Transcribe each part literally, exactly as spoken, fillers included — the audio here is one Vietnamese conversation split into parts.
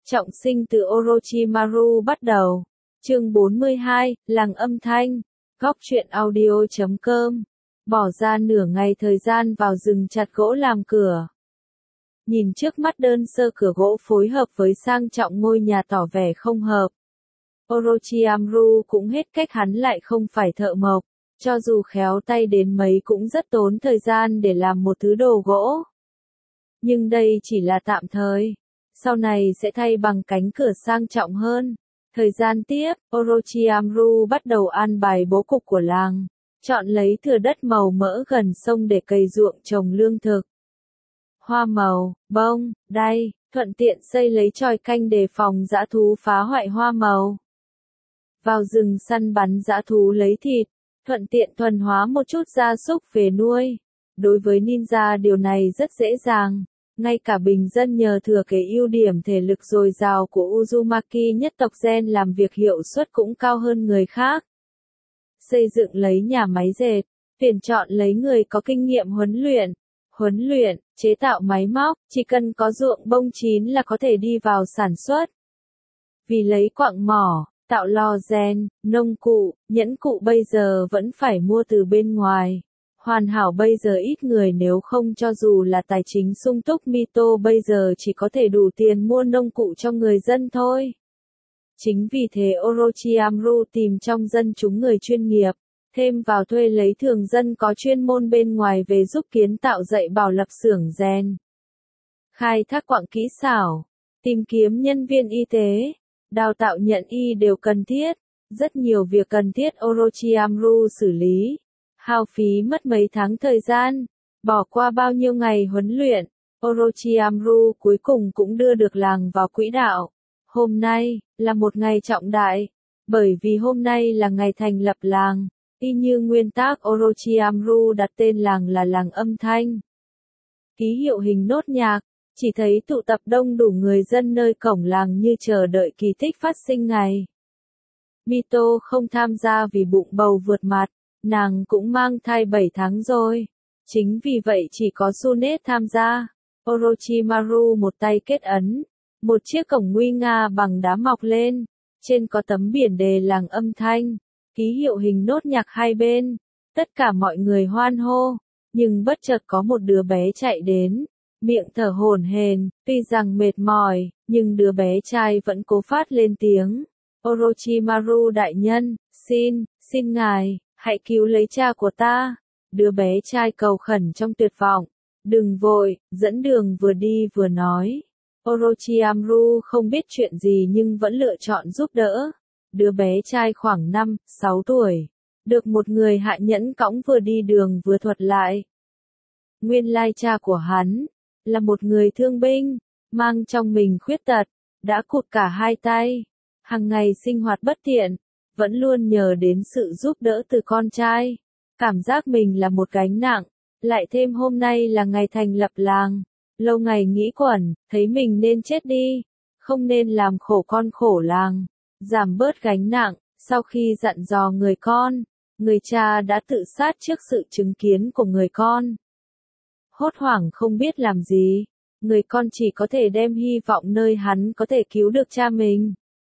Trọng sinh từ Orochimaru bắt đầu. Chương bốn mươi hai, Làng âm thanh. Góc truyện audio chấm com. Bỏ ra nửa ngày thời gian vào rừng chặt gỗ làm cửa. Nhìn trước mắt đơn sơ cửa gỗ phối hợp với sang trọng ngôi nhà tỏ vẻ không hợp. Orochimaru cũng hết cách, hắn lại không phải thợ mộc. Cho dù khéo tay đến mấy cũng rất tốn thời gian để làm một thứ đồ gỗ. Nhưng đây chỉ là tạm thời. Sau này sẽ thay bằng cánh cửa sang trọng hơn. Thời gian tiếp, Orochimaru bắt đầu an bài bố cục của làng. Chọn lấy thửa đất màu mỡ gần sông để cày ruộng trồng lương thực. Hoa màu, bông, đay, thuận tiện xây lấy chòi canh đề phòng dã thú phá hoại hoa màu. Vào rừng săn bắn dã thú lấy thịt, thuận tiện thuần hóa một chút gia súc về nuôi. Đối với ninja điều này rất dễ dàng. Ngay cả bình dân nhờ thừa kế ưu điểm thể lực dồi dào của Uzumaki nhất tộc gen làm việc hiệu suất cũng cao hơn người khác. Xây dựng lấy nhà máy dệt, tuyển chọn lấy người có kinh nghiệm huấn luyện. Huấn luyện, chế tạo máy móc, chỉ cần có ruộng bông chín là có thể đi vào sản xuất. Vì lấy quặng mỏ, tạo lò rèn, nông cụ, nhẫn cụ bây giờ vẫn phải mua từ bên ngoài. Hoàn hảo bây giờ ít người, nếu không cho dù là tài chính sung túc Mito bây giờ chỉ có thể đủ tiền mua nông cụ cho người dân thôi. Chính vì thế Orochimaru tìm trong dân chúng người chuyên nghiệp, thêm vào thuê lấy thường dân có chuyên môn bên ngoài về giúp kiến tạo dạy bảo lập xưởng rèn. Khai thác quặng kỹ xảo, tìm kiếm nhân viên y tế, đào tạo nhận y đều cần thiết, rất nhiều việc cần thiết Orochimaru xử lý. Hao phí mất mấy tháng thời gian, bỏ qua bao nhiêu ngày huấn luyện, Orochimaru cuối cùng cũng đưa được làng vào quỹ đạo. Hôm nay, là một ngày trọng đại, bởi vì hôm nay là ngày thành lập làng, y như nguyên tắc Orochimaru đặt tên làng là làng âm thanh. Ký hiệu hình nốt nhạc, chỉ thấy tụ tập đông đủ người dân nơi cổng làng như chờ đợi kỳ tích phát sinh ngày. Mito không tham gia vì bụng bầu vượt mặt. Nàng cũng mang thai bảy tháng rồi. Chính vì vậy chỉ có Tsunade tham gia. Orochimaru một tay kết ấn. Một chiếc cổng nguy nga bằng đá mọc lên. Trên có tấm biển đề làng âm thanh. Ký hiệu hình nốt nhạc hai bên. Tất cả mọi người hoan hô. Nhưng bất chợt có một đứa bé chạy đến. Miệng thở hổn hển, tuy rằng mệt mỏi, nhưng đứa bé trai vẫn cố phát lên tiếng. Orochimaru đại nhân, xin, xin ngài. Hãy cứu lấy cha của ta. Đứa bé trai cầu khẩn trong tuyệt vọng. Đừng vội, dẫn đường vừa đi vừa nói. Orochimaru không biết chuyện gì nhưng vẫn lựa chọn giúp đỡ. Đứa bé trai khoảng năm, sáu tuổi. Được một người hạ nhẫn cõng vừa đi đường vừa thuật lại. Nguyên lai cha của hắn, là một người thương binh, mang trong mình khuyết tật, đã cụt cả hai tay. Hằng ngày sinh hoạt bất tiện. Vẫn luôn nhờ đến sự giúp đỡ từ con trai. Cảm giác mình là một gánh nặng. Lại thêm hôm nay là ngày thành lập làng. Lâu ngày nghĩ quẩn, thấy mình nên chết đi. Không nên làm khổ con khổ làng. Giảm bớt gánh nặng. Sau khi dặn dò người con, người cha đã tự sát trước sự chứng kiến của người con. Hốt hoảng không biết làm gì. Người con chỉ có thể đem hy vọng nơi hắn có thể cứu được cha mình.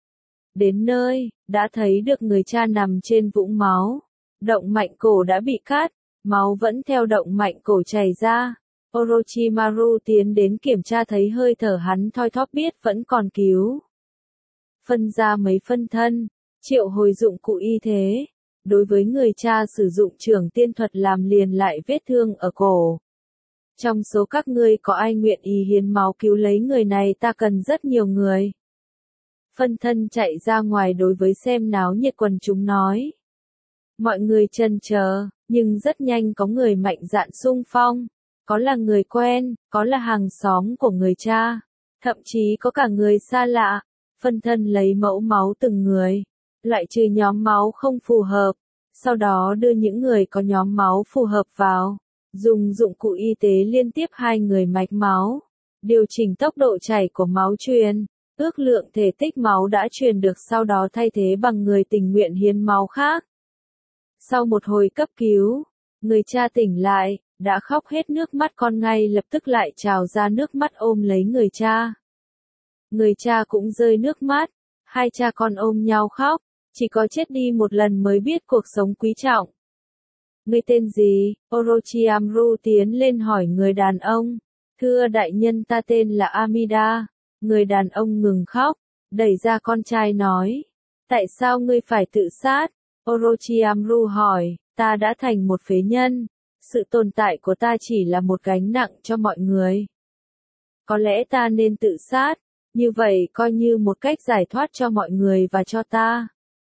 Đến nơi, đã thấy được người cha nằm trên vũng máu. Động mạch cổ đã bị cắt, máu vẫn theo động mạch cổ chảy ra. Orochimaru tiến đến kiểm tra thấy hơi thở hắn thoi thóp biết vẫn còn cứu. Phân ra mấy phân thân, triệu hồi dụng cụ y thế. Đối với người cha sử dụng trưởng tiên thuật làm liền lại vết thương ở cổ. Trong số các ngươi có ai nguyện ý hiến máu cứu lấy người này, ta cần rất nhiều người. Phân thân chạy ra ngoài đối với xem náo nhiệt quần chúng nói. Mọi người chần chờ, nhưng rất nhanh có người mạnh dạn xung phong. Có là người quen, có là hàng xóm của người cha. Thậm chí có cả người xa lạ. Phân thân lấy mẫu máu từng người. Loại trừ nhóm máu không phù hợp. Sau đó đưa những người có nhóm máu phù hợp vào. Dùng dụng cụ y tế liên tiếp hai người mạch máu. Điều chỉnh tốc độ chảy của máu truyền. Ước lượng thể tích máu đã truyền được, sau đó thay thế bằng người tình nguyện hiến máu khác. Sau một hồi cấp cứu, người cha tỉnh lại, đã khóc hết nước mắt, con ngay lập tức lại trào ra nước mắt ôm lấy người cha. Người cha cũng rơi nước mắt, hai cha con ôm nhau khóc, chỉ có chết đi một lần mới biết cuộc sống quý trọng. Ngươi tên gì? Orochimaru tiến lên hỏi người đàn ông. Thưa đại nhân, ta tên là Amida. Người đàn ông ngừng khóc, đẩy ra con trai nói. Tại sao ngươi phải tự sát? Orochimaru hỏi, ta đã thành một phế nhân. Sự tồn tại của ta chỉ là một gánh nặng cho mọi người. Có lẽ ta nên tự sát, như vậy coi như một cách giải thoát cho mọi người và cho ta.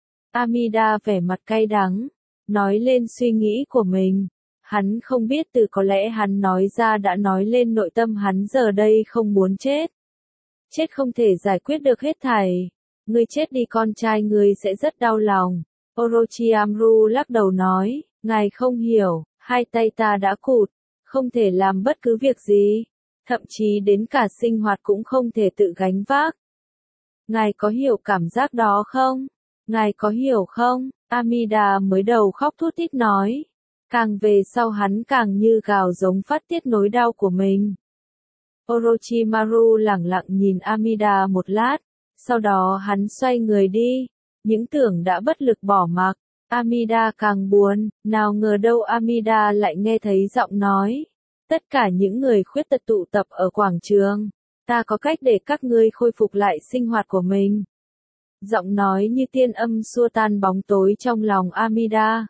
Amida vẻ mặt cay đắng, nói lên suy nghĩ của mình. Hắn không biết từ có lẽ hắn nói ra đã nói lên nội tâm hắn giờ đây không muốn chết. Chết không thể giải quyết được hết thảy. Ngươi chết đi con trai ngươi sẽ rất đau lòng. Orochimaru lắc đầu nói, ngài không hiểu, hai tay ta đã cụt, không thể làm bất cứ việc gì, thậm chí đến cả sinh hoạt cũng không thể tự gánh vác. Ngài có hiểu cảm giác đó không? Ngài có hiểu không? Amida mới đầu khóc thút thít nói. Càng về sau hắn càng như gào giống phát tiết nỗi đau của mình. Orochimaru lẳng lặng nhìn Amida một lát, sau đó hắn xoay người đi, những tưởng đã bất lực bỏ mặc. Amida càng buồn, nào ngờ đâu Amida lại nghe thấy giọng nói. Tất cả những người khuyết tật tụ tập ở quảng trường, ta có cách để các ngươi khôi phục lại sinh hoạt của mình. Giọng nói như tiên âm xua tan bóng tối trong lòng Amida.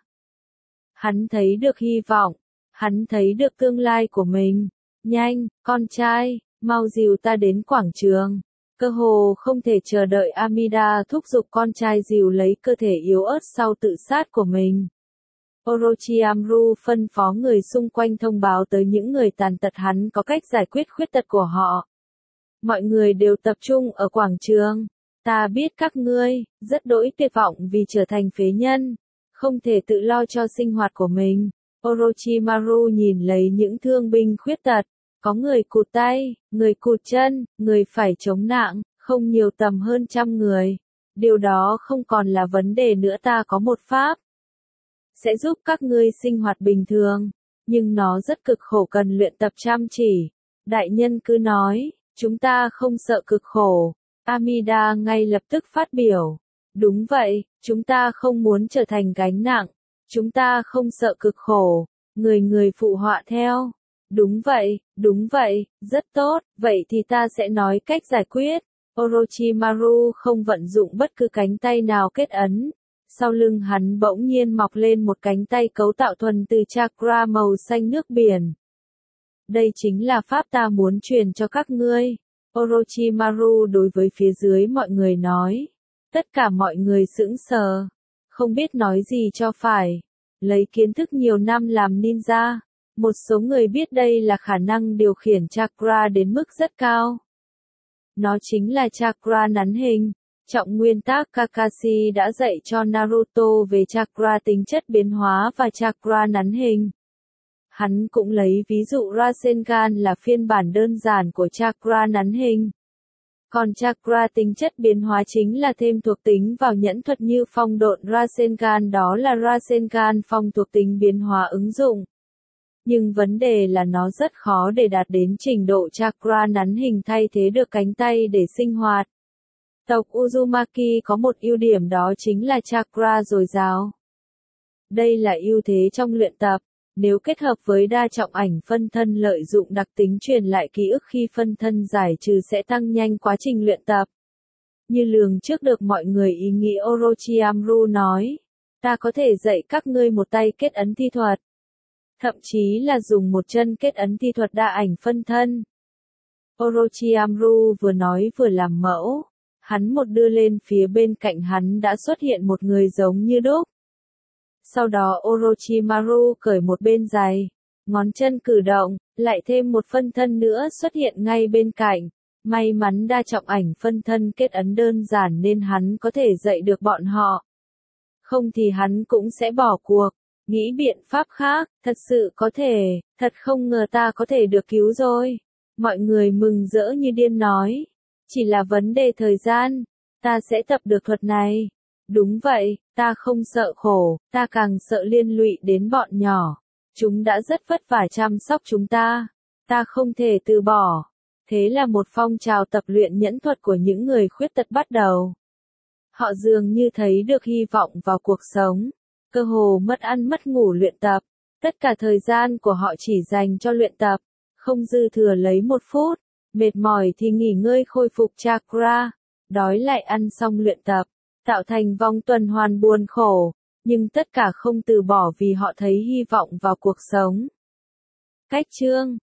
Hắn thấy được hy vọng, hắn thấy được tương lai của mình. Nhanh, con trai, mau dìu ta đến quảng trường. Cơ hồ không thể chờ đợi Amida thúc giục con trai dìu lấy cơ thể yếu ớt sau tự sát của mình. Orochimaru phân phó người xung quanh thông báo tới những người tàn tật hắn có cách giải quyết khuyết tật của họ. Mọi người đều tập trung ở quảng trường. Ta biết các ngươi, rất đỗi tuyệt vọng vì trở thành phế nhân, không thể tự lo cho sinh hoạt của mình. Orochimaru nhìn lấy những thương binh khuyết tật, có người cụt tay, người cụt chân, người phải chống nặng, không nhiều tầm hơn trăm người. Điều đó không còn là vấn đề nữa, ta có một pháp sẽ giúp các ngươi sinh hoạt bình thường, nhưng nó rất cực khổ, cần luyện tập chăm chỉ. Đại nhân cứ nói, chúng ta không sợ cực khổ. Amida ngay lập tức phát biểu. Đúng vậy, chúng ta không muốn trở thành gánh nặng. Chúng ta không sợ cực khổ. Người người phụ họa theo. Đúng vậy, đúng vậy, rất tốt, vậy thì ta sẽ nói cách giải quyết. Orochimaru không vận dụng bất cứ cánh tay nào kết ấn. Sau lưng hắn bỗng nhiên mọc lên một cánh tay cấu tạo thuần từ chakra màu xanh nước biển. Đây chính là pháp ta muốn truyền cho các ngươi. Orochimaru đối với phía dưới mọi người nói. Tất cả mọi người sững sờ, không biết nói gì cho phải. Lấy kiến thức nhiều năm làm ninja, một số người biết đây là khả năng điều khiển chakra đến mức rất cao. Nó chính là chakra nắn hình. Trọng nguyên tác Kakashi đã dạy cho Naruto về chakra tính chất biến hóa và chakra nắn hình. Hắn cũng lấy ví dụ Rasengan là phiên bản đơn giản của chakra nắn hình. Còn chakra tính chất biến hóa chính là thêm thuộc tính vào nhẫn thuật như phong độn Rasengan, đó là Rasengan phong thuộc tính biến hóa ứng dụng. Nhưng vấn đề là nó rất khó để đạt đến trình độ chakra nắn hình thay thế được cánh tay để sinh hoạt. Tộc Uzumaki có một ưu điểm, đó chính là chakra dồi dào. Đây là ưu thế trong luyện tập. Nếu kết hợp với đa trọng ảnh phân thân lợi dụng đặc tính truyền lại ký ức khi phân thân giải trừ sẽ tăng nhanh quá trình luyện tập. Như lường trước được mọi người ý nghĩ, Orochimaru nói, ta có thể dạy các ngươi một tay kết ấn thi thuật. Thậm chí là dùng một chân kết ấn thi thuật đa ảnh phân thân. Orochimaru vừa nói vừa làm mẫu. Hắn một đưa lên phía bên cạnh hắn đã xuất hiện một người giống như đúc. Sau đó Orochimaru cởi một bên giày, ngón chân cử động, lại thêm một phân thân nữa xuất hiện ngay bên cạnh. May mắn đa trọng ảnh phân thân kết ấn đơn giản nên hắn có thể dạy được bọn họ. Không thì hắn cũng sẽ bỏ cuộc, nghĩ biện pháp khác, thật sự có thể, thật không ngờ ta có thể được cứu rồi. Mọi người mừng rỡ như điên nói, chỉ là vấn đề thời gian, ta sẽ tập được thuật này. Đúng vậy, ta không sợ khổ, ta càng sợ liên lụy đến bọn nhỏ. Chúng đã rất vất vả chăm sóc chúng ta. Ta không thể từ bỏ. Thế là một phong trào tập luyện nhẫn thuật của những người khuyết tật bắt đầu. Họ dường như thấy được hy vọng vào cuộc sống, cơ hồ mất ăn mất ngủ luyện tập. Tất cả thời gian của họ chỉ dành cho luyện tập, không dư thừa lấy một phút. Mệt mỏi thì nghỉ ngơi khôi phục chakra, đói lại ăn xong luyện tập, tạo thành vòng tuần hoàn buồn khổ, nhưng tất cả không từ bỏ vì họ thấy hy vọng vào cuộc sống. Cách chương